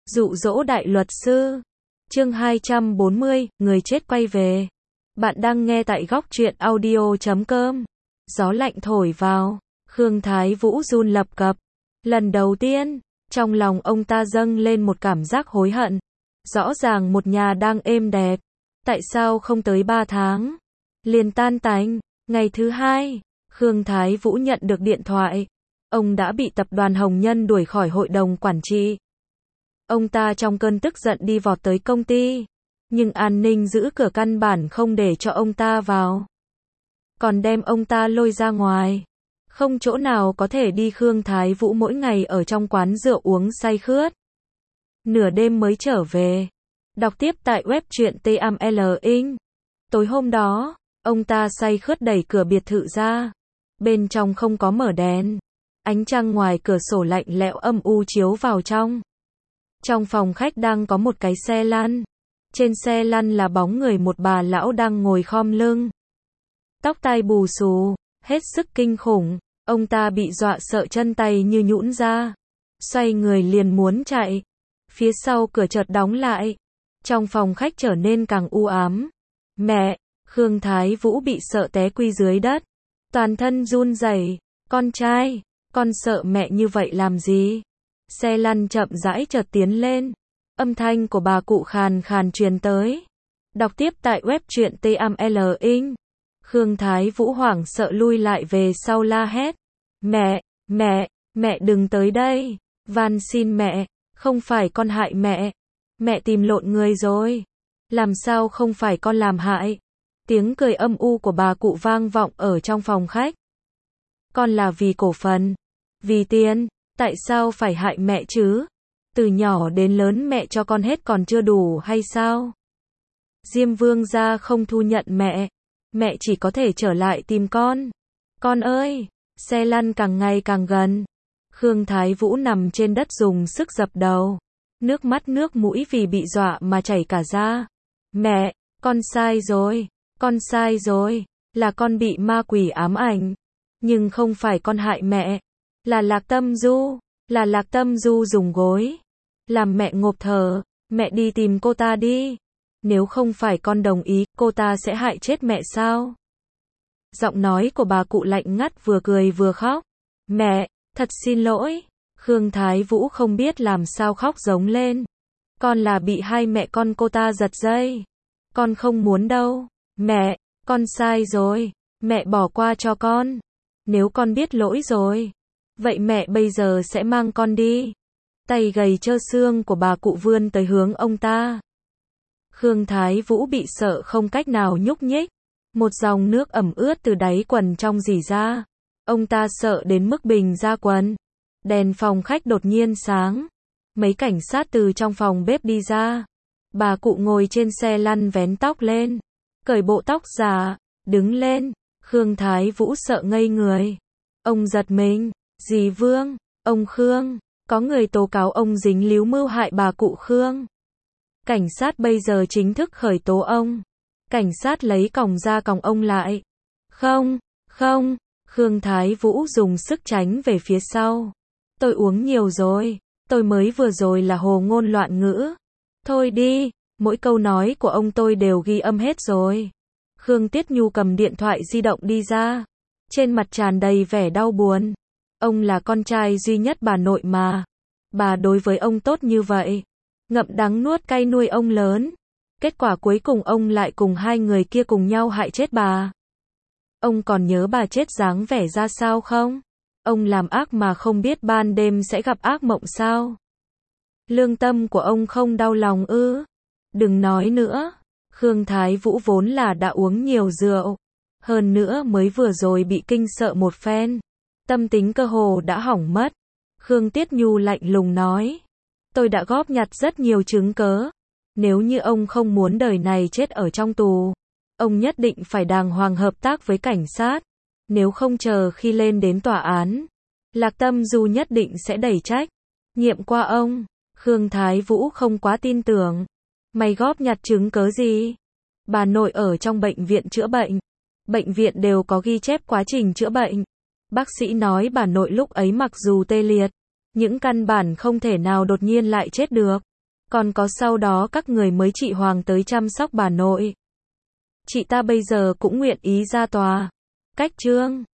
Dụ dỗ đại luật sư. Chương 240, người chết quay về. Bạn đang nghe tại góc truyện audio.com. Gió lạnh thổi vào, Khương Thái Vũ run lập cập. Lần đầu tiên, trong lòng ông ta dâng lên một cảm giác hối hận. Rõ ràng một nhà đang êm đẹp, tại sao không tới 3 tháng liền tan tành. Ngày thứ hai, Khương Thái Vũ nhận được điện thoại. Ông đã bị tập đoàn Hồng Nhân đuổi khỏi hội đồng quản trị. Ông ta trong cơn tức giận đi vọt tới công ty, nhưng an ninh giữ cửa căn bản không để cho ông ta vào, còn đem ông ta lôi ra ngoài. Không chỗ nào có thể đi, Khương Thái Vũ mỗi ngày ở trong quán rượu uống say khướt. Nửa đêm mới trở về. Đọc tiếp tại web truyện TML Inc. Tối hôm đó, ông ta say khướt đẩy cửa biệt thự ra. Bên trong không có mở đèn. Ánh trăng ngoài cửa sổ lạnh lẽo âm u chiếu vào trong. Trong phòng khách đang có một cái xe lăn. Trên xe lăn là bóng người một bà lão đang ngồi khom lưng. Tóc tai bù xù, hết sức kinh khủng. Ông ta bị dọa sợ chân tay như nhũn ra. Xoay người liền muốn chạy. Phía sau cửa chợt đóng lại. Trong phòng khách trở nên càng u ám. Mẹ! Khương Thái Vũ bị sợ té quy dưới đất. Toàn thân run rẩy. Con trai! Con sợ mẹ như vậy làm gì? Xe lăn chậm rãi chợt tiến lên. Âm thanh của bà cụ khàn khàn truyền tới. Đọc tiếp tại web truyện TML Inc. Khương Thái Vũ hoảng sợ lui lại về sau la hét. Mẹ! Mẹ! Mẹ đừng tới đây! Van xin mẹ! Không phải con hại mẹ! Mẹ tìm lộn người rồi! Làm sao không phải con làm hại? Tiếng cười âm u của bà cụ vang vọng ở trong phòng khách. Con là vì cổ phần, vì tiền, tại sao phải hại mẹ chứ? Từ nhỏ đến lớn mẹ cho con hết còn chưa đủ hay sao? Diêm Vương gia không thu nhận mẹ, mẹ chỉ có thể trở lại tìm con. Con ơi! Xe lăn càng ngày càng gần. Khương Thái Vũ nằm trên đất dùng sức dập đầu. Nước mắt nước mũi vì bị dọa mà chảy cả ra. Mẹ! Con sai rồi! Con sai rồi! Là con bị ma quỷ ám ảnh. Nhưng không phải con hại mẹ. Là Lạc Tâm Du. Là Lạc Tâm Du dùng gối làm mẹ ngộp thở. Mẹ đi tìm cô ta đi. Nếu không phải con đồng ý, cô ta sẽ hại chết mẹ sao? Giọng nói của bà cụ lạnh ngắt, vừa cười vừa khóc. Mẹ! Thật xin lỗi! Khương Thái Vũ không biết làm sao khóc giống lên. Con là bị hai mẹ con cô ta giật dây. Con không muốn đâu. Mẹ! Con sai rồi. Mẹ bỏ qua cho con. Nếu con biết lỗi rồi, vậy mẹ bây giờ sẽ mang con đi. Tay gầy trơ xương của bà cụ vươn tới hướng ông ta. Khương Thái Vũ bị sợ không cách nào nhúc nhích. Một dòng nước ẩm ướt từ đáy quần trong rỉ ra. Ông ta sợ đến mức bình ra quần. Đèn phòng khách đột nhiên sáng. Mấy cảnh sát từ trong phòng bếp đi ra. Bà cụ ngồi trên xe lăn vén tóc lên, cởi bộ tóc giả, đứng lên. Khương Thái Vũ sợ ngây người. Ông giật mình. Dì Vương! Ông Khương! Có người tố cáo ông dính líu mưu hại bà cụ Khương. Cảnh sát bây giờ chính thức khởi tố ông. Cảnh sát lấy còng ra còng ông lại. Không! Không! Khương Thái Vũ dùng sức tránh về phía sau. Tôi uống nhiều rồi. Tôi mới vừa rồi là hồ ngôn loạn ngữ. Thôi đi! Mỗi câu nói của ông tôi đều ghi âm hết rồi. Khương Tiết Nhu cầm điện thoại di động đi ra. Trên mặt tràn đầy vẻ đau buồn. Ông là con trai duy nhất bà nội mà. Bà đối với ông tốt như vậy. Ngậm đắng nuốt cay nuôi ông lớn. Kết quả cuối cùng ông lại cùng hai người kia cùng nhau hại chết bà. Ông còn nhớ bà chết dáng vẻ ra sao không? Ông làm ác mà không biết ban đêm sẽ gặp ác mộng sao? Lương tâm của ông không đau lòng ư? Đừng nói nữa. Khương Thái Vũ vốn là đã uống nhiều rượu. Hơn nữa mới vừa rồi bị kinh sợ một phen. Tâm tính cơ hồ đã hỏng mất. Khương Tiết Nhu lạnh lùng nói. Tôi đã góp nhặt rất nhiều chứng cớ. Nếu như ông không muốn đời này chết ở trong tù, ông nhất định phải đàng hoàng hợp tác với cảnh sát. Nếu không chờ khi lên đến tòa án, Lạc Tâm Du nhất định sẽ đẩy trách nhiệm qua ông. Khương Thái Vũ không quá tin tưởng. Mày góp nhặt chứng cớ gì? Bà nội ở trong bệnh viện chữa bệnh. Bệnh viện đều có ghi chép quá trình chữa bệnh. Bác sĩ nói bà nội lúc ấy mặc dù tê liệt, những căn bản không thể nào đột nhiên lại chết được. Còn có sau đó các người mới chị Hoàng tới chăm sóc bà nội. Chị ta bây giờ cũng nguyện ý ra tòa. Cách Trương